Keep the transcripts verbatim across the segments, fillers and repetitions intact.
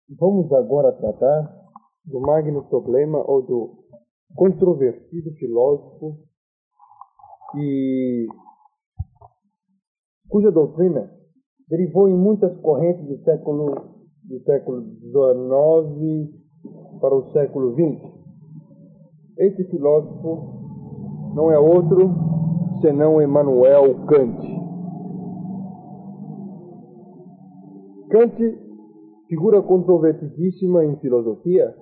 Vamos agora tratar do magno problema ou do controvertido filósofo que, cuja doutrina derivou em muitas correntes do século, do século dezenove para o século vinte. Esse filósofo não é outro senão Immanuel Kant. Kant, figura controvertidíssima em filosofia,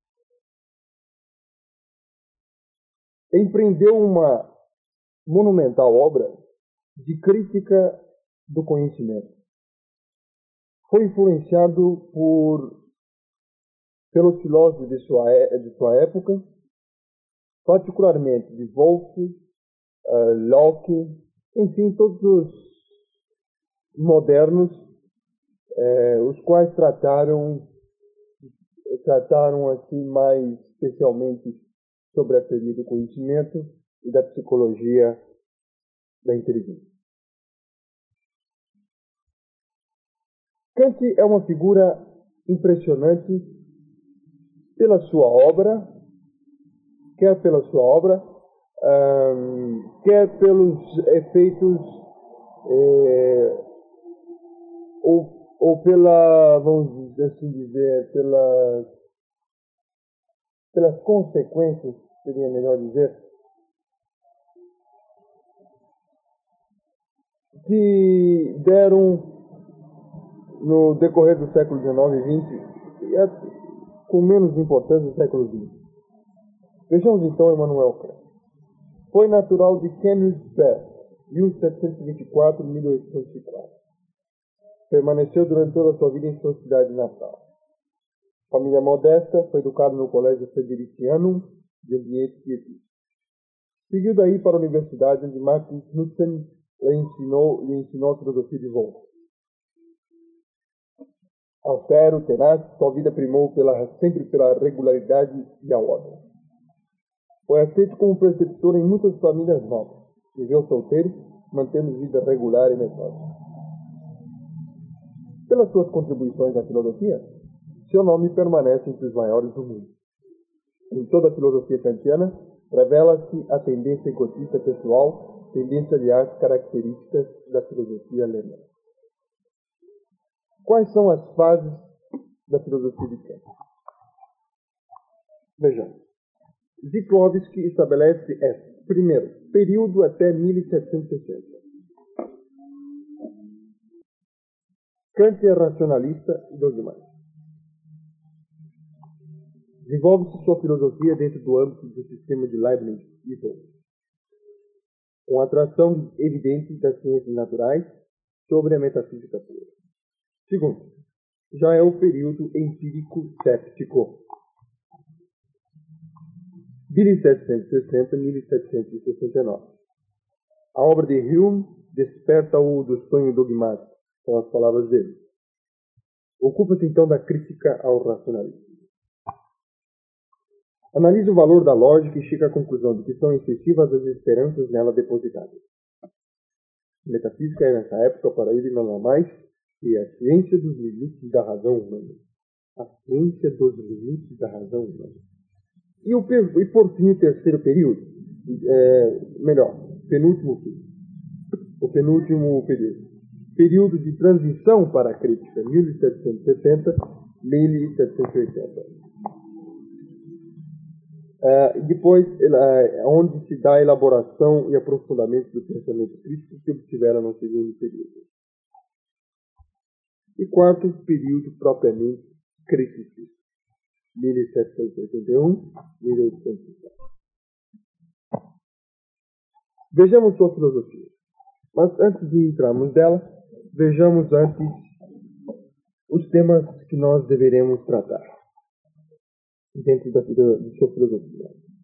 empreendeu uma monumental obra de crítica do conhecimento. Foi influenciado por, pelos filósofos de sua, de sua época, particularmente de Wolff, uh, Locke, enfim, todos os modernos, eh, os quais trataram, trataram assim mais especialmente sobre a teoria do conhecimento e da psicologia da inteligência. Kant é uma figura impressionante pela sua obra, quer pela sua obra, um, quer pelos efeitos, eh, ou, ou pela, vamos assim dizer, pelas, pelas consequências, seria melhor dizer, que deram no decorrer do século dezenove e vinte, e é, com menos importância do século vinte. Vejamos então Immanuel Kant. Foi natural de Königsberg, mil setecentos e vinte e quatro a mil oitocentos e quatro. Permaneceu durante toda a sua vida em sua cidade natal. Família modesta, foi educado no colégio Frederikianum, de ambiente pietista. Seguiu daí para a universidade, onde Martin Knudsen lhe ensinou, lhe ensinou a filosofia de Wolff. Austero, tenaz, sua vida primou pela, sempre pela regularidade e a ordem. Foi aceito como preceptor em muitas famílias nobres. Viveu solteiro, mantendo vida regular e metódica. Pelas suas contribuições à filosofia, seu nome permanece entre os maiores do mundo. Em toda a filosofia kantiana, revela-se a tendência egotista pessoal, tendência, aliás, características da filosofia alemã. Quais são as fases da filosofia de Kant? Vejamos. Zikowski estabelece essa. Primeiro, período até mil setecentos e sessenta. Kant é racionalista e dogmático. Desenvolve-se sua filosofia dentro do âmbito do sistema de Leibniz e Wolff, com atração evidente das ciências naturais sobre a metafísica pura. Segundo, já é o período empírico-céptico, mil setecentos e sessenta a mil setecentos e sessenta e nove. A obra de Hume desperta-o do sonho dogmático, são as palavras dele. Ocupa-se então da crítica ao racionalismo. Analisa o valor da lógica e chega à conclusão de que são excessivas as esperanças nela depositadas. A metafísica é nessa época para ele não há mais que a ciência dos limites da razão humana. A ciência dos limites da razão humana. E, o, e por fim, o terceiro período, é, melhor, penúltimo período. O penúltimo período. Período de transição para a crítica, mil setecentos e sessenta a mil setecentos e oitenta. Uh, depois, uh, onde se dá a elaboração e aprofundamento do pensamento crítico que obtiveram no segundo período. E quarto período propriamente criticista, mil setecentos e oitenta e um a mil oitocentos e quatro. Vejamos sua filosofia. Mas antes de entrarmos dela, vejamos antes os temas que nós deveremos tratar dentro da, de sua filosofia.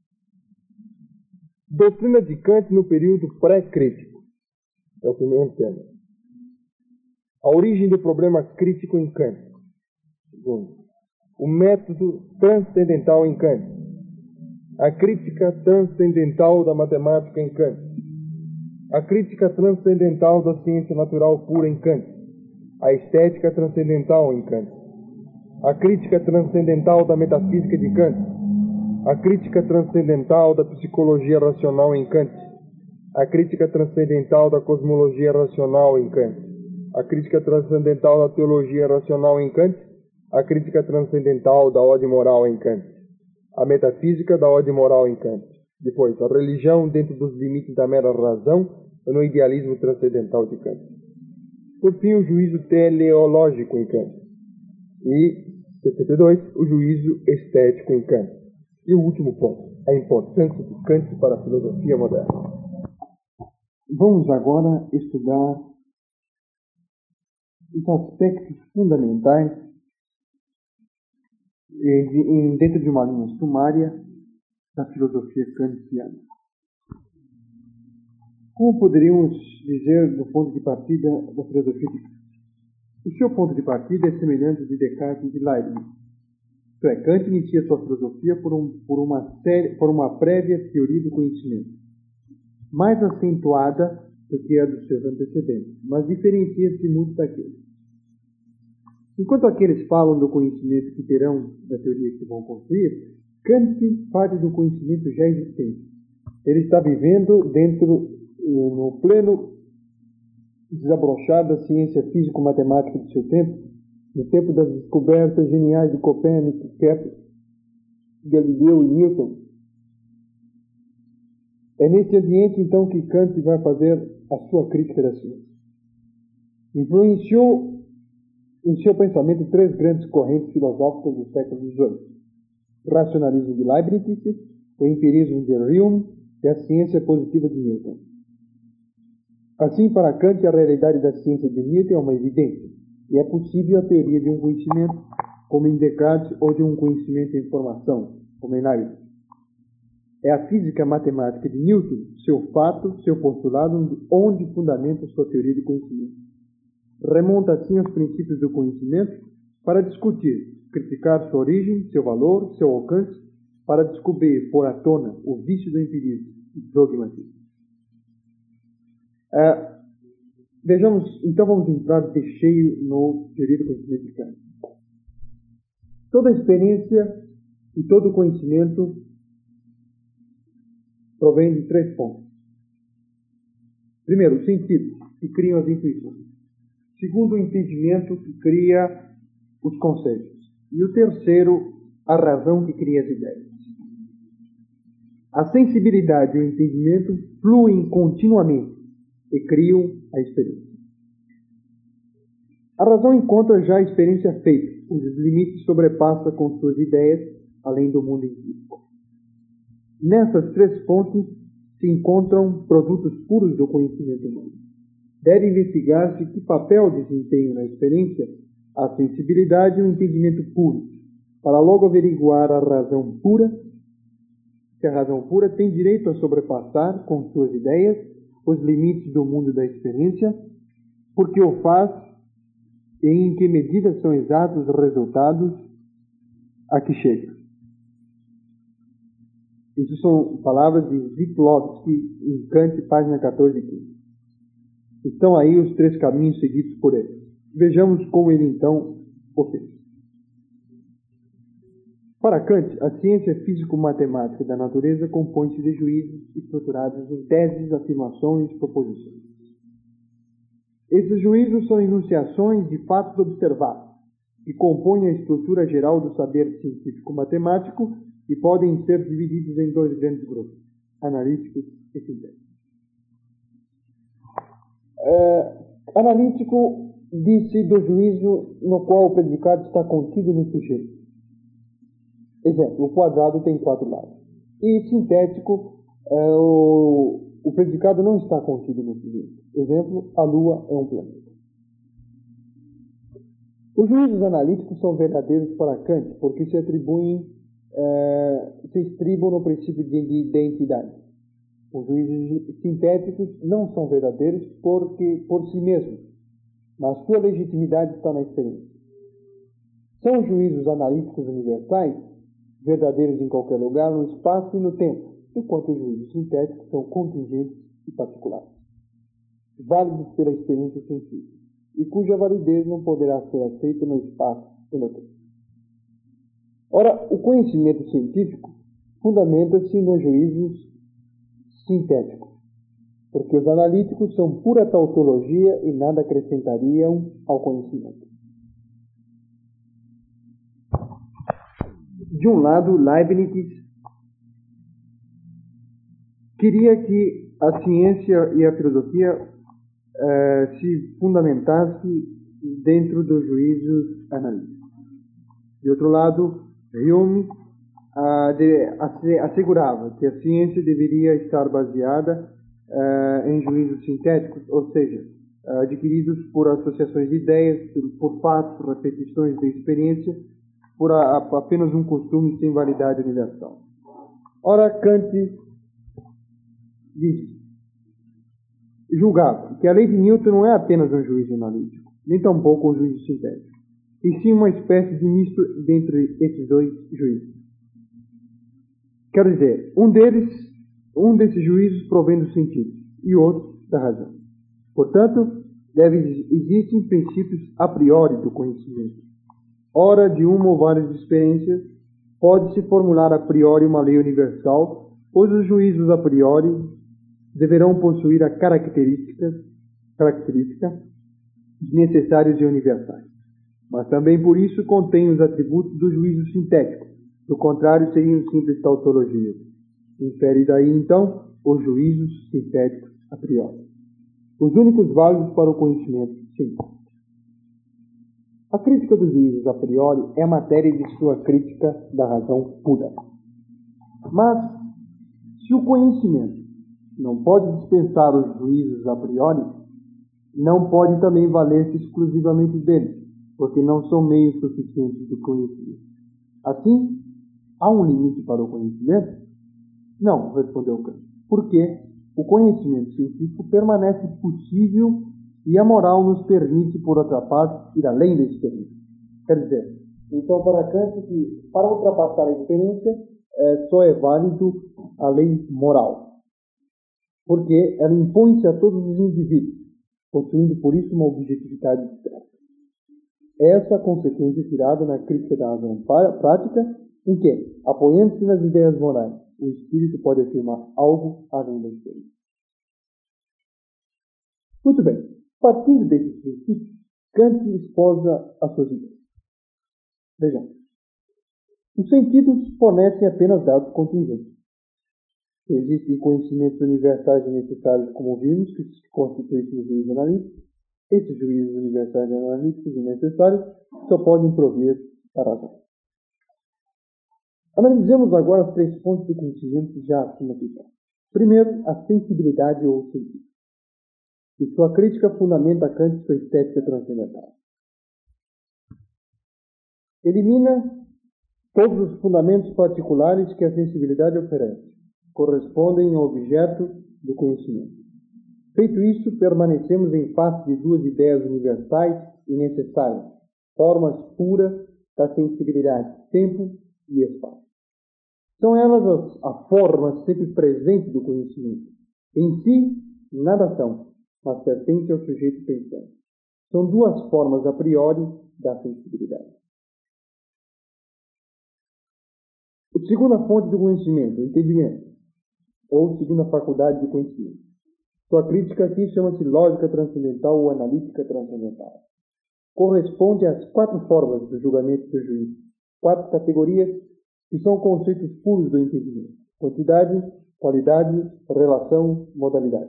Doutrina de Kant no período pré-crítico. É o primeiro tema. A origem do problema crítico em Kant. Segundo, o método transcendental em Kant. A crítica transcendental da matemática em Kant. A crítica transcendental da ciência natural pura em Kant. A estética transcendental em Kant. A crítica transcendental da metafísica de Kant. A crítica transcendental da psicologia racional em Kant. A crítica transcendental da cosmologia racional em Kant. A crítica transcendental da teologia racional em Kant. A crítica transcendental da ordem moral em Kant. A metafísica da ordem moral em Kant. Depois, a religião dentro dos limites da mera razão no idealismo transcendental de Kant. Por fim, o juízo teleológico em Kant. E, setenta e dois, o juízo estético em Kant. E o último ponto, a importância de Kant para a filosofia moderna. Vamos agora estudar os aspectos fundamentais dentro de uma linha sumária da filosofia kantiana. Como poderíamos dizer do ponto de partida da filosofia de Kant? O seu ponto de partida é semelhante ao de Descartes e de Leibniz. Isto é, Kant inicia sua filosofia por, um, por, uma série, por uma prévia teoria do conhecimento, mais acentuada do que a dos seus antecedentes, mas diferencia-se muito daqueles. Enquanto aqueles falam do conhecimento que terão da teoria que vão construir, Kant parte do conhecimento já existente. Ele está vivendo dentro, no pleno desabrochar da ciência físico-matemática do seu tempo, no tempo das descobertas geniais de Copérnico, Kepler, Galileu e Newton. É nesse ambiente, então, que Kant vai fazer a sua crítica da ciência. Influenciou em seu pensamento três grandes correntes filosóficas do século dezoito. O racionalismo de Leibniz, o empirismo de Hume e a ciência positiva de Newton. Assim, para Kant, a realidade da ciência de Newton é uma evidência, e é possível a teoria de um conhecimento, como em Descartes, ou de um conhecimento em formação, como em Leibniz. É a física matemática de Newton, seu fato, seu postulado, onde fundamenta sua teoria de conhecimento. Remonta assim aos princípios do conhecimento para discutir, criticar sua origem, seu valor, seu alcance, para descobrir, pôr à tona, o vício do empirismo e do dogmatismo. É, vejamos, então vamos entrar de cheio no teoria do conhecimento de Kant. Toda experiência e todo conhecimento provém de três pontos. Primeiro, os sentidos, que criam as intuições. Segundo, o entendimento, que cria os conceitos. E o terceiro, a razão, que cria as ideias. A sensibilidade e o entendimento fluem continuamente e criam a experiência. A razão encontra já a experiência feita, cujos limites sobrepassa com suas ideias, além do mundo empírico. Nessas três fontes se encontram produtos puros do conhecimento humano. Deve investigar-se que papel desempenham na experiência a sensibilidade e o entendimento puro, para logo averiguar a razão pura, se a razão pura tem direito a sobrepassar com suas ideias os limites do mundo da experiência, porque o faz e em que medida são exatos os resultados a que chega. Isso são palavras de Ziplovsky em Kant, página catorze e quinze. Estão aí os três caminhos seguidos por ele. Vejamos como ele então o fez. Para Kant, a ciência físico-matemática da natureza compõe-se de juízos estruturados em teses, afirmações e proposições. Esses juízos são enunciações de fatos observados, que compõem a estrutura geral do saber científico-matemático e podem ser divididos em dois grandes grupos, analíticos e sintéticos. É, analítico disse do juízo no qual o predicado está contido no sujeito. Exemplo, o quadrado tem quatro lados. E sintético, é, o, o predicado não está contido no sujeito. Exemplo, a Lua é um planeta. Os juízos analíticos são verdadeiros para Kant, porque se atribuem, é, se estribam no princípio de identidade. Os juízos sintéticos não são verdadeiros porque, por si mesmos, mas sua legitimidade está na experiência. São os juízos analíticos universais, verdadeiros em qualquer lugar, no espaço e no tempo, enquanto os juízos sintéticos são contingentes e particulares, válidos pela experiência científica, e cuja validez não poderá ser aceita no espaço e no tempo. Ora, o conhecimento científico fundamenta-se nos juízos sintéticos, porque os analíticos são pura tautologia e nada acrescentariam ao conhecimento. De um lado, Leibniz queria que a ciência e a filosofia eh, se fundamentassem dentro dos juízos analíticos. De outro lado, Hume ah, de, assegurava que a ciência deveria estar baseada ah, em juízos sintéticos, ou seja, ah, adquiridos por associações de ideias, por, por fatos, por repetições de experiência, por a, a, apenas um costume sem validade universal. Ora, Kant diz, julgava que a lei de Newton não é apenas um juízo analítico, nem tampouco um juízo sintético, e sim uma espécie de misto dentre esses dois juízos. Quer dizer, um deles, um desses juízos provém do sentido e outro da razão. Portanto, deve, existem princípios a priori do conhecimento. Ora, de uma ou várias experiências, pode-se formular a priori uma lei universal, pois os juízos a priori deverão possuir a característica, característica necessários e universais. Mas também por isso contém os atributos do juízo sintético. Do contrário, seriam simples tautologias. Infere daí, então, os juízos sintéticos a priori. Os únicos válidos para o conhecimento científico. A crítica dos juízos a priori é a matéria de sua crítica da razão pura. Mas, se o conhecimento não pode dispensar os juízos a priori, não pode também valer-se exclusivamente deles, porque não são meios suficientes de conhecimento. Assim, há um limite para o conhecimento? Não, respondeu Kant, porque o conhecimento científico permanece possível e a moral nos permite, por outra parte, ir além da experiência. Quer dizer, então para Kant, que para ultrapassar a experiência, é, só é válido a lei moral, porque ela impõe-se a todos os indivíduos, possuindo por isso uma objetividade externa. Essa é a consequência tirada na crítica da razão prática, em que, apoiando-se nas ideias morais, o espírito pode afirmar algo além da experiência. Muito bem. Partindo desses princípios, Kant esposa as suas ideias. Vejamos. Os sentidos fornecem apenas dados contingentes. Existem conhecimentos universais e necessários, como vimos, que se constituem os juízos analíticos. Esses juízos universais e analíticos e necessários só podem prover da razão. Analisemos agora os três pontos do conhecimento já acima citados. Primeiro, a sensibilidade ou sentido. E sua crítica fundamenta Kant sua estética transcendental. Elimina todos os fundamentos particulares que a sensibilidade oferece, correspondem ao objeto do conhecimento. Feito isso, permanecemos em face de duas ideias universais e necessárias, formas puras da sensibilidade, tempo e espaço. São elas as, a forma sempre presente do conhecimento. Em si, nada são, mas pertencem ao sujeito pensante. São duas formas a priori da sensibilidade. A segunda fonte do conhecimento, o entendimento, ou segunda faculdade do conhecimento. Sua crítica aqui chama-se lógica transcendental ou analítica transcendental. Corresponde às quatro formas do julgamento do juízo, quatro categorias que são conceitos puros do entendimento: quantidade, qualidade, relação, modalidade.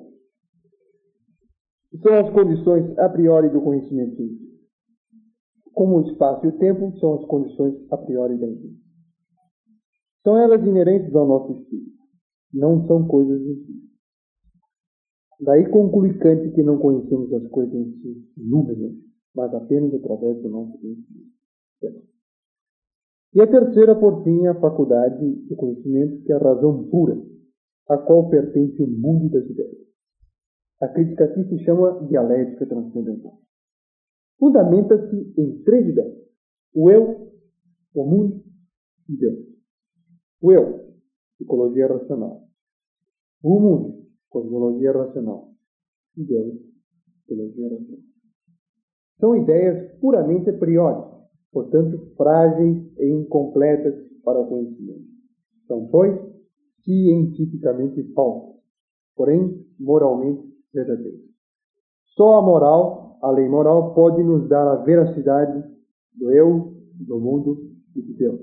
São as condições a priori do conhecimento científico. Como o espaço e o tempo são as condições a priori da inteligência. São elas inerentes ao nosso espírito. Não são coisas em si. Daí conclui Kant que não conhecemos as coisas em si inúmeras, mas apenas através do nosso conhecimento. E a terceira, por fim, é a faculdade do conhecimento, que é a razão pura, a qual pertence o mundo das ideias. A crítica aqui se chama dialética transcendental. Fundamenta-se em três ideias: o eu, o mundo e Deus. O eu, psicologia racional. O mundo, cosmologia racional. E Deus, psicologia racional. São ideias puramente a priori, portanto frágeis e incompletas para o conhecimento. São, pois, cientificamente falsas, porém moralmente verdadeiras. Só a moral, a lei moral, pode nos dar a veracidade do eu, do mundo e de Deus.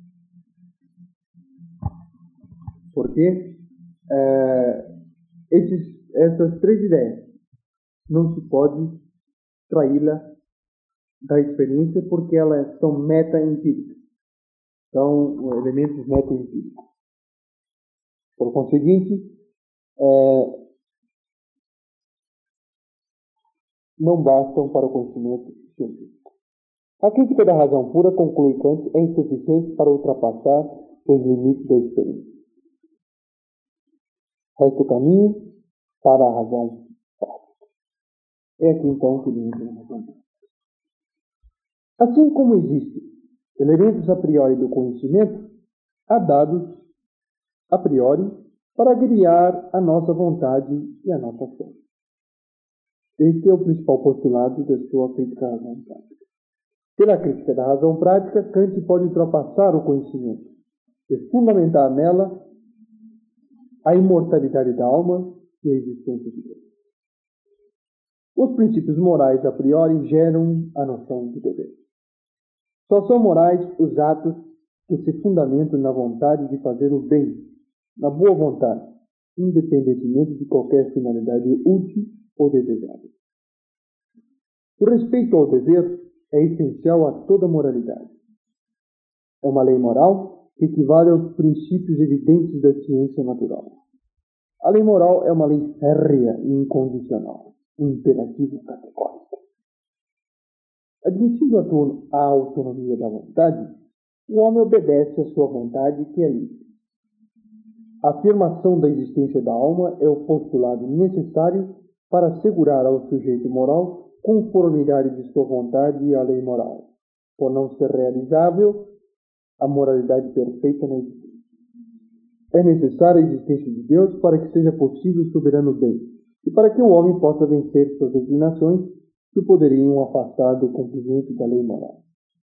Porque é, esses, essas três ideias não se pode traí-la da experiência porque elas são meta-empíricas. São elementos meta-empíricos. Por conseguinte, é, não bastam para o conhecimento científico. A crítica da razão pura, conclui Kant, é insuficiente para ultrapassar os limites da experiência. Resta o caminho para a razão prática. É aqui então que vem a razão prática. Assim como existem elementos a priori do conhecimento, há dados a priori para guiar a nossa vontade e a nossa fé. Este é o principal postulado da sua crítica à razão prática. Pela crítica da razão prática, Kant pode ultrapassar o conhecimento e fundamentar nela a imortalidade da alma e a existência de Deus. Os princípios morais a priori geram a noção de dever. Só são morais os atos que se fundamentam na vontade de fazer o bem, na boa vontade, independentemente de qualquer finalidade útil ou desejável. O respeito ao dever é essencial a toda moralidade. É uma lei moral que equivale aos princípios evidentes da ciência natural. A lei moral é uma lei férrea e incondicional, um imperativo categórico. Admitindo a autonomia da vontade, o homem obedece à sua vontade, que é livre. A afirmação da existência da alma é o postulado necessário para assegurar ao sujeito moral conformidade de sua vontade à lei moral, por não ser realizável a moralidade perfeita na existência. É necessária a existência de Deus para que seja possível o soberano bem, e para que o homem possa vencer suas inclinações que o poderiam afastar do cumprimento da lei moral.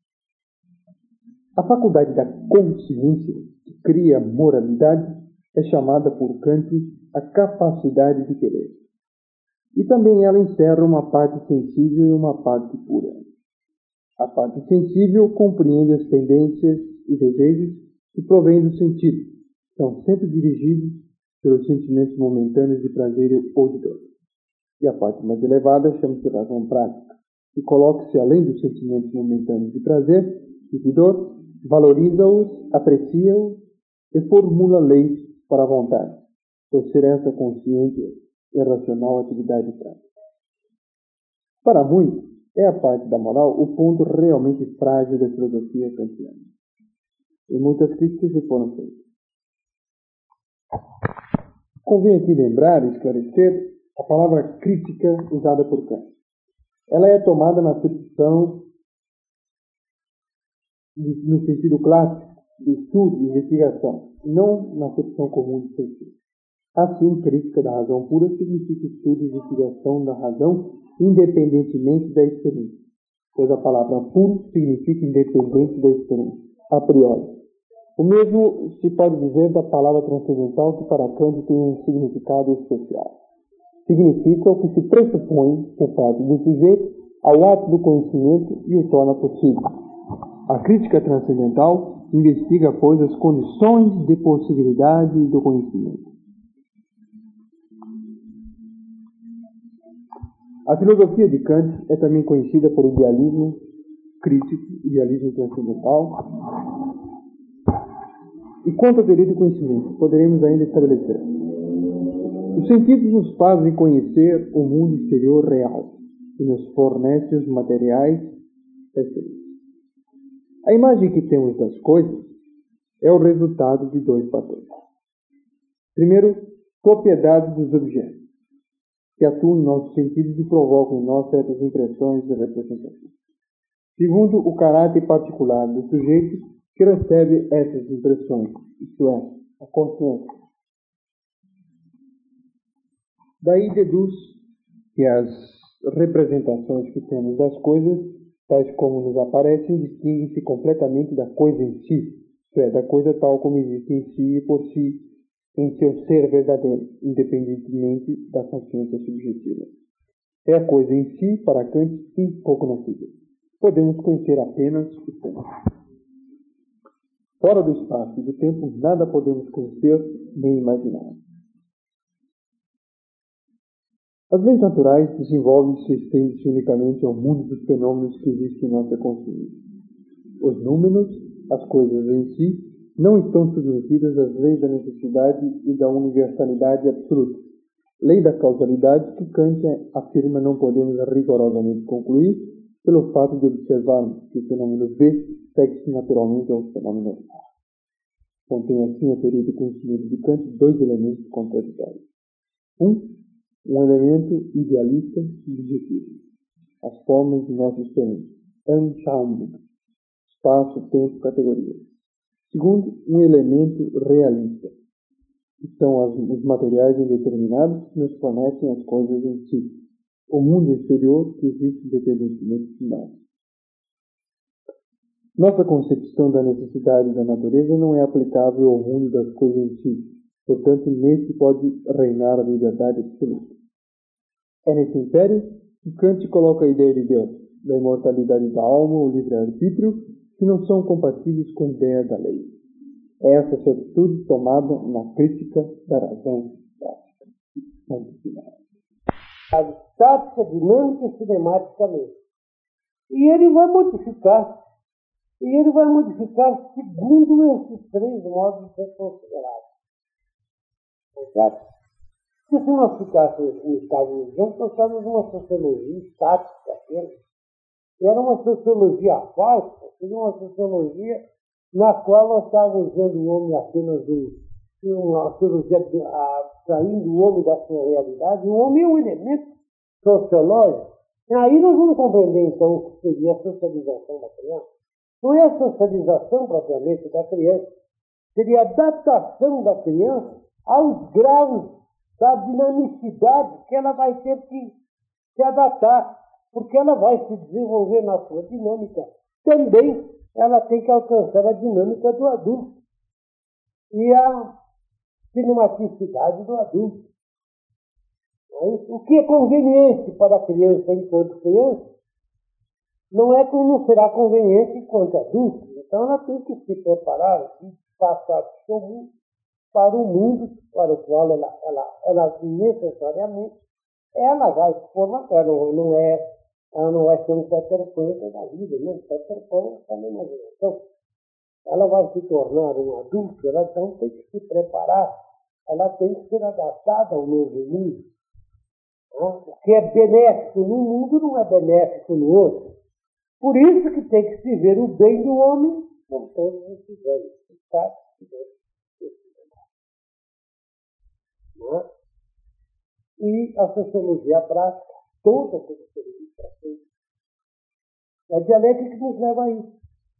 A faculdade da consciência, que cria moralidade, é chamada por Kant a capacidade de querer. E também ela encerra uma parte sensível e uma parte pura. A parte sensível compreende as tendências e desejos que provêm do sentido, são sempre dirigidos pelos sentimentos momentâneos de prazer ou de dor. E a parte mais elevada chama-se razão prática, que coloca-se além dos sentimentos momentâneos de prazer e de dor, valoriza-os, aprecia-os e formula leis para a vontade, por ser essa consciente e racional atividade prática. Para muitos, é a parte da moral o ponto realmente frágil da filosofia kantiana. E muitas críticas lhe foram feitas. Convém aqui lembrar e esclarecer a palavra crítica usada por Kant. Ela é tomada na acepção, no sentido clássico, de estudo e investigação, não na acepção comum de sentido. Assim, crítica da razão pura significa estudo e investigação da razão independentemente da experiência, pois a palavra puro significa independente da experiência, a priori. O mesmo se pode dizer da palavra transcendental, que para Kant tem um significado especial. Significa o que se pressupõe por parte do sujeito ao ato do conhecimento e o torna possível. A crítica transcendental investiga, pois, as condições de possibilidade do conhecimento. A filosofia de Kant é também conhecida por idealismo crítico, idealismo transcendental. E quanto à teoria do conhecimento, poderemos ainda estabelecer. Os sentidos nos fazem conhecer o mundo exterior real e nos fornece os materiais exteriores. A imagem que temos das coisas é o resultado de dois fatores. Primeiro, propriedades dos objetos, que atuam em nossos sentidos e provocam em nós certas impressões e representações. Segundo, o caráter particular do sujeito que recebe essas impressões, isto é, a consciência. Daí deduz que as representações que temos das coisas tais como nos aparecem, distinguem-se completamente da coisa em si, isto é, da coisa tal como existe em si e por si, em seu ser verdadeiro, independentemente da consciência subjetiva. É a coisa em si, para Kant, incognoscível. Podemos conhecer apenas o tempo. Fora do espaço e do tempo, nada podemos conhecer nem imaginar. As leis naturais desenvolvem-se e estendem-se unicamente ao mundo dos fenômenos que existem em nossa consciência. Os números, as coisas em si, não estão submetidas às leis da necessidade e da universalidade absoluta. Lei da causalidade que Kant afirma não podemos rigorosamente concluir pelo fato de observarmos que o fenômeno B segue-se naturalmente ao fenômeno A. Contém assim a teoria do conhecimento de Kant dois elementos contraditórios. Um, um elemento idealista e subjetivo. As formas de nossa experiência. Anschauung. Espaço, tempo, categoria. Segundo, um elemento realista, que são as, os materiais indeterminados que nos fornecem as coisas em si, o mundo exterior que existe independentemente de nós. Nossa concepção da necessidade da natureza não é aplicável ao mundo das coisas em si, portanto, nesse pode reinar a liberdade absoluta. É nesse império que Kant coloca a ideia de Deus, da imortalidade da alma ou livre-arbítrio, que não são compatíveis com a ideia da lei. É essa atitude tomada na crítica da razão prática. A estática, dinâmica e cinemática mesmo. E ele vai modificar, e ele vai modificar segundo esses três modos de ser considerado. Certo? Porque se nós ficássemos no estado dizendo, nós estávamos numa sociologia estática apenas. Era uma sociologia falsa, seria uma sociologia na qual nós estávamos vendo o homem apenas um, uma sociologia saindo o homem da sua realidade. O homem é um elemento sociológico. Aí nós vamos compreender, então, o que seria a socialização da criança. Não é a socialização propriamente da criança, seria a adaptação da criança aos graus da dinamicidade que ela vai ter que se adaptar, porque ela vai se desenvolver na sua dinâmica. Também ela tem que alcançar a dinâmica do adulto e a cinematicidade do adulto. O que é conveniente para a criança enquanto criança não é como não será conveniente enquanto adulto. Então ela tem que se preparar e passar para o mundo para o qual ela, ela, ela necessariamente ela vai se formar. Ela não, não, é, ela não vai ser um Peter Pan da vida, né? Peter Pan está na imaginação. Ela vai se tornar um adulto, ela então tem que se preparar, ela tem que ser adaptada ao novo mundo. O que é benéfico no mundo não é benéfico no outro. Por isso que tem que se ver o bem do homem com todos esses bens. Tá? E a sociologia prática, toda a sociologia prática, é a dialética que nos leva a isso.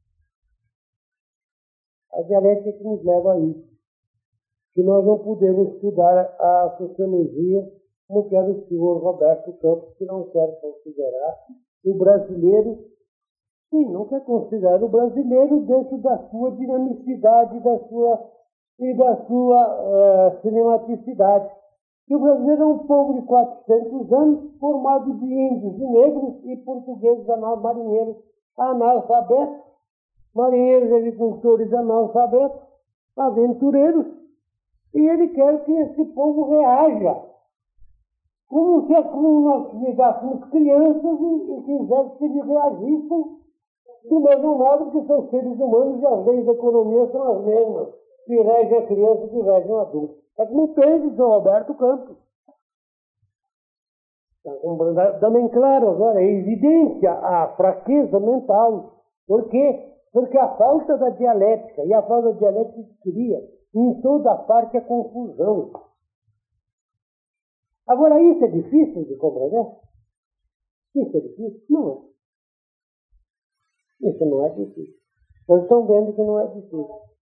A dialética que nos leva a isso. Que nós não podemos estudar a sociologia como quer o senhor Roberto Campos, que não quer considerar o brasileiro, sim, não quer considerar o brasileiro dentro da sua dinamicidade da sua, e da sua uh, cinematicidade. Que o brasileiro é um povo de quatrocentos anos, formado de índios e negros e portugueses marinheiros analfabetos, marinheiros, agricultores analfabetos, aventureiros, e ele quer que esse povo reaja. Como se como nós ligássemos crianças e, e quiséssemos que eles reagissem do mesmo modo que são seres humanos e as leis da economia são as mesmas, que regem a criança e que regem o adulto. É como fez São Roberto Campos. Está também claro agora, é evidência a fraqueza mental. Por quê? Porque a falta da dialética, e a falta da dialética cria em toda parte a confusão. Agora, isso é difícil de compreender? Isso é difícil? Não é. Isso não é difícil. Nós estamos vendo que não é difícil.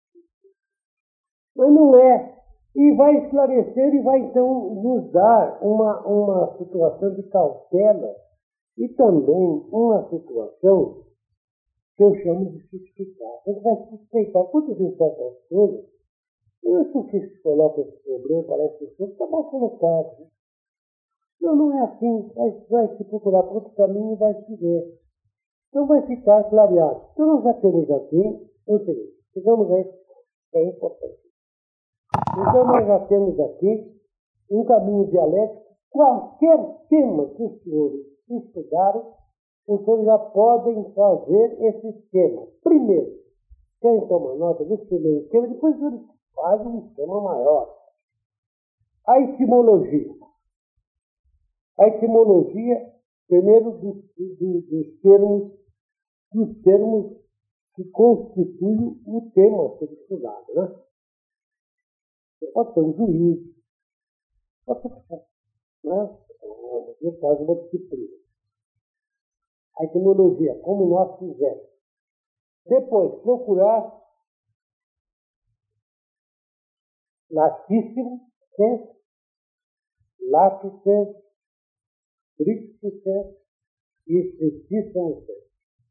Mas não é. E vai esclarecer e vai, então, nos dar uma, uma situação de cautela e também uma situação que eu chamo de suspeitar. Você vai suspeitar quando vem certas coisas, eu acho que se coloca esse problema, parece que está mal colocado. Né? Não, não é assim. Vai, vai se procurar por outro caminho e vai se ver. Então vai ficar clareado. Então nós já temos aqui, ou seja, chegamos a isso, é importante. Então nós já temos aqui um caminho dialético. Qualquer tema que os senhores estudarem, os senhores já podem fazer esse esquema. Primeiro, quem toma nota desse primeiro esquema, depois os senhores fazem um esquema maior. A etimologia. A etimologia, primeiro, dos, dos, dos, termos, dos termos que constituem o tema a ser estudado. Né? Pode ser um juízo, pode ser, né? No caso, uma disciplina. A etimologia, como nós fizemos. Depois, procurar latíssimo senso, lato senso, stricto senso e strictíssimo senso.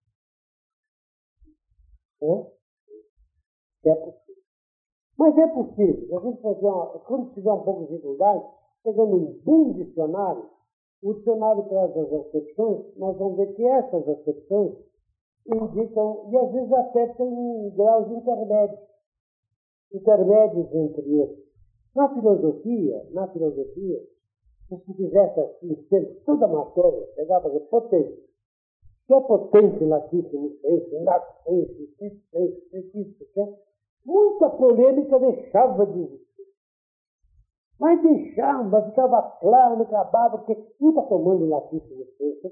Né? É possível. Mas é possível. A gente fazer uma, quando tiver um pouco de dificuldade, pegando um bom dicionário, o dicionário traz as acepções, nós vamos ver que essas acepções indicam, e às vezes até tem graus intermédios, intermédios entre eles. Na filosofia, na filosofia, se se fizesse assim, sempre, toda a matéria, pegava a potência. Que é potência, latíssimo, senso, lato senso, senso, senso, senso, muita polêmica deixava de existir. Mas deixava, ficava claro, acabava, porque um está tomando latíssimo senso,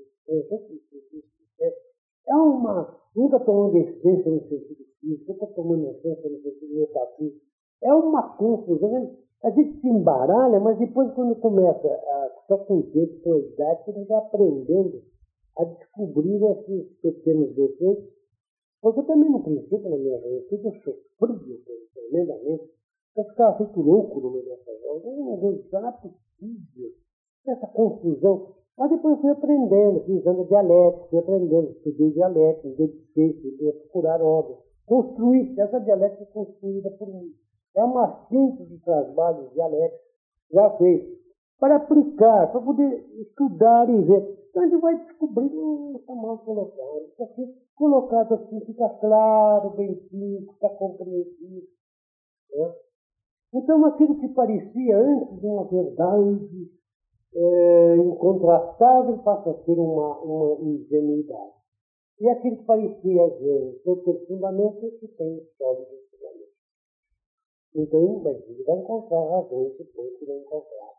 é uma, um está tomando essência no sentido físico, outro está tomando essência no sentido metafísico. É uma confusão. A gente se embaralha, mas depois, quando começa a ficar com o tempo, com a idade, você vai aprendendo a descobrir esses pequenos defeitos. Porque também, no princípio, na minha vida, eu sofri tremendamente. Eu ficava feito louco no meio dessa voz. Não é possível. Essa confusão. Mas depois eu fui aprendendo, fui usando dialética, fui aprendendo, estudei dialética, me dediquei, fui procurar obras. Construí, essa dialética é construída por mim. É uma síntese de trabalhos dialéticos já feitos para aplicar, para poder estudar e ver. Então a gente vai descobrir, hum, está mal colocado. Isso aqui, colocado assim, fica claro, bem simples, está compreensivo. Né? Então aquilo que parecia antes de uma verdade é, incontrastável passa a ser uma, uma ingenuidade. E aquilo que parecia gênio, ter fundamento, é que tem sólido fundamento. Então, mas ele vai encontrar razões depois que vai encontrar.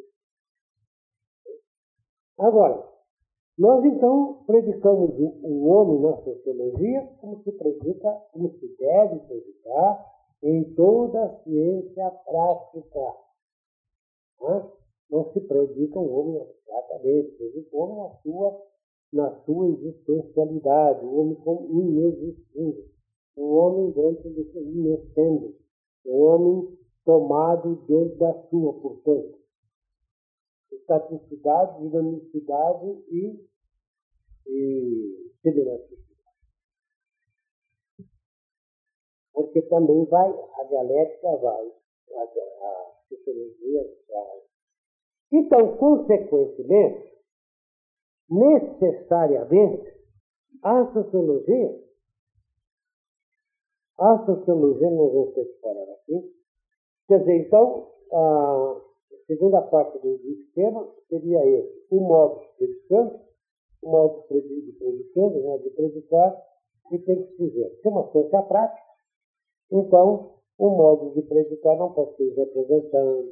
Agora, nós então predicamos o homem na sociologia como se predica, como se deve predicar em toda a ciência prática. Né? Não se predica o homem abstratamente, predica o homem na sua, na sua existencialidade, o homem como inexistindo, o homem dentro do seu inexistendo, o homem tomado dentro da sua, portanto, estaticidade, dinamicidade e, e federatividade. Porque também vai, a dialética vai, a, a sociologia vai. Então, consequentemente, necessariamente, a sociologia, a sociologia, nós vamos ter que falar aqui, quer dizer, então, a segunda parte do esquema seria esse, o modo de predicando, o modo de predicando, né, de predicar, e tem que se dizer, tem uma ciência prática, então, o modo de predicar não pode ser representando,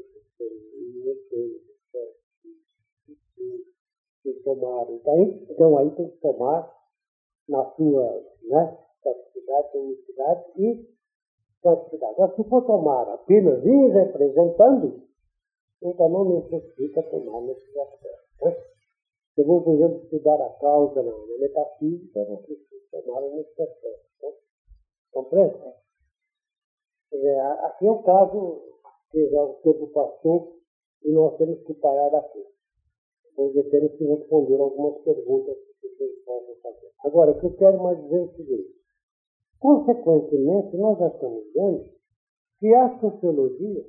tomar. Então, então, aí tem que tomar na sua, né, capacidade, unicidade e capacidade. Mas se for tomar apenas ir representando, então não necessita tomar nesse aspecto. Né? Se eu vou, por exemplo, estudar a causa na, na metafísica, não preciso tomar nesse aspecto. Né? Compreende? É, aqui é o caso que já o tempo passou e nós temos que parar aqui. porque temos que responder algumas perguntas que vocês possam fazer. Agora, o que eu quero mais dizer é o seguinte. Consequentemente, nós já estamos vendo que a sociologia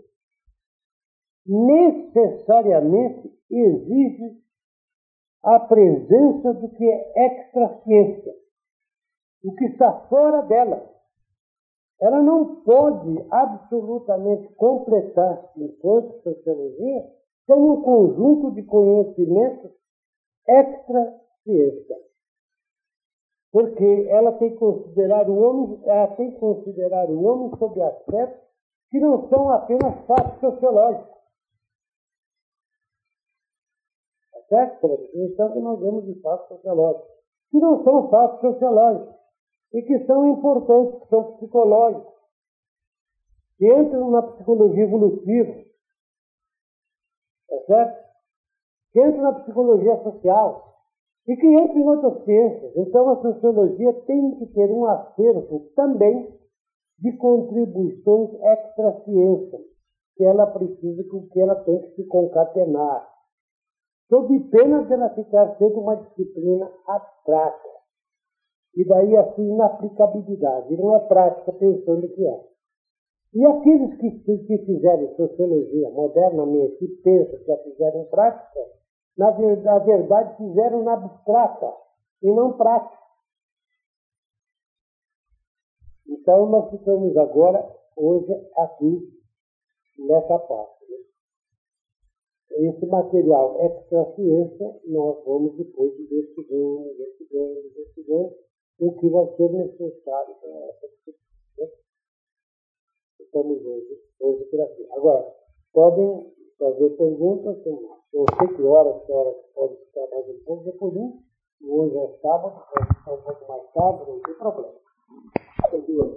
necessariamente exige a presença do que é extra-ciência, o que está fora dela. Ela não pode absolutamente completar-se enquanto sociologia sem um conjunto de conhecimentos extra-ciência. Porque ela tem que considerar o homem, ela tem que considerar o homem sob aspectos que não são apenas fatos sociológicos. Tá certo? Pela definição que nós vemos de fatos sociológicos. Que não são fatos sociológicos. E que são importantes, que são psicológicos. Que entram na psicologia evolutiva. Tá certo? Que entram na psicologia social. E que entra em outras ciências. Então, a sociologia tem que ter um acervo também de contribuições extra-ciência, que ela precisa, que ela tem que se concatenar, sob pena de ela ficar sendo uma disciplina abstrata. E daí a sua inaplicabilidade. Não é prática pensando que é. E aqueles que, que fizerem sociologia modernamente, que pensam que a fizeram prática, Na verdade, na verdade, fizeram na abstrata e não prática. Então, nós ficamos agora, hoje, aqui, nessa parte. Né? Esse material extra-ciência, nós vamos depois investigando, investigando, investigando, o que vai ser necessário para essa disciplina. Estamos hoje, hoje por aqui. Agora, podem fazer perguntas, eu sei que horas, que horas pode ficar mais um pouco, depois disso, hoje é sábado, pode ficar um pouco mais tarde, não tem problema.